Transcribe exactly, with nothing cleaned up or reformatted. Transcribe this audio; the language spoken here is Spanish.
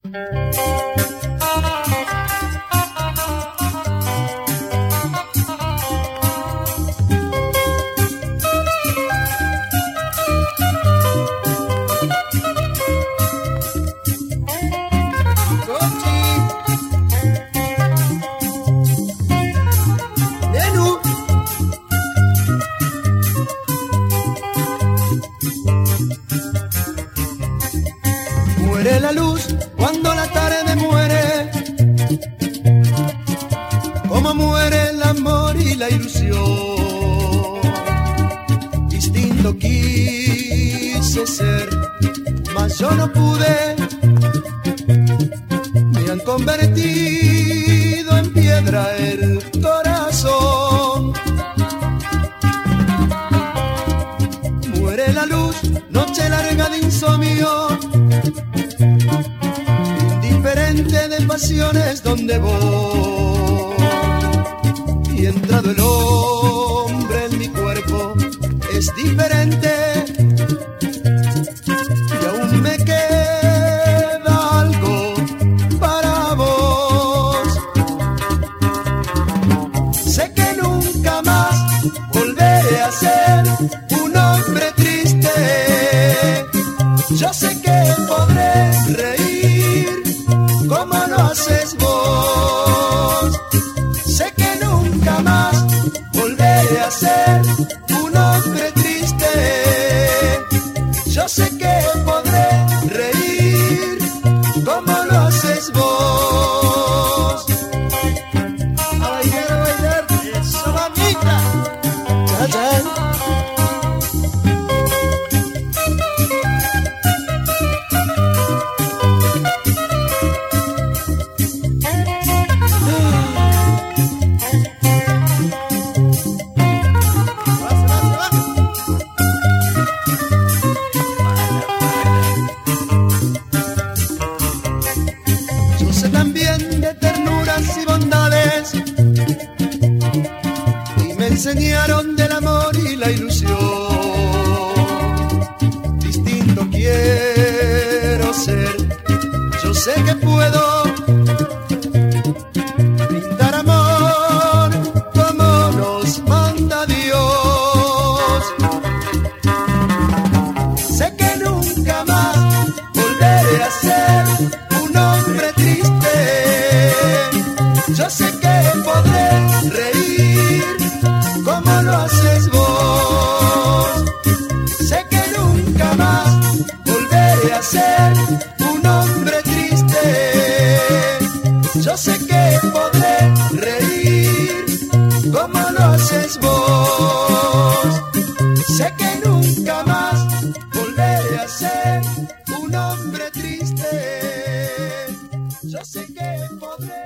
Muere la luz cuando la tarde muere, como muere el amor y la ilusión. Distinto quise ser, mas yo no pude. Me han convertido en piedra el corazón. Muere la luz, noche larga de insomnio, indiferente de pasiones donde voy. Y entrado el hombre en mi cuerpo es diferente, y aún me queda algo para vos. Sé que nunca más volveré a ser un hombre triste. Yo sé que podré reír como lo haces vos. Sé que nunca más volveré a ser un hombre triste. Yo sé que podré reír como lo haces vos. A bailar, a bailar, eso, mamita. Cha, cha. También de ternuras y bondades, y me enseñaron del amor y la ilusión. Distinto quiero ser, yo sé que puedo brindar amor como nos manda Dios. Sé que nunca más volveré a ser un hombre triste. Yo sé que podré reír como lo haces vos. Sé que nunca más volveré a ser un hombre triste. Yo sé que podré reír como lo haces vos. Sé que nunca más volveré a ser un hombre triste. Yo sé que podré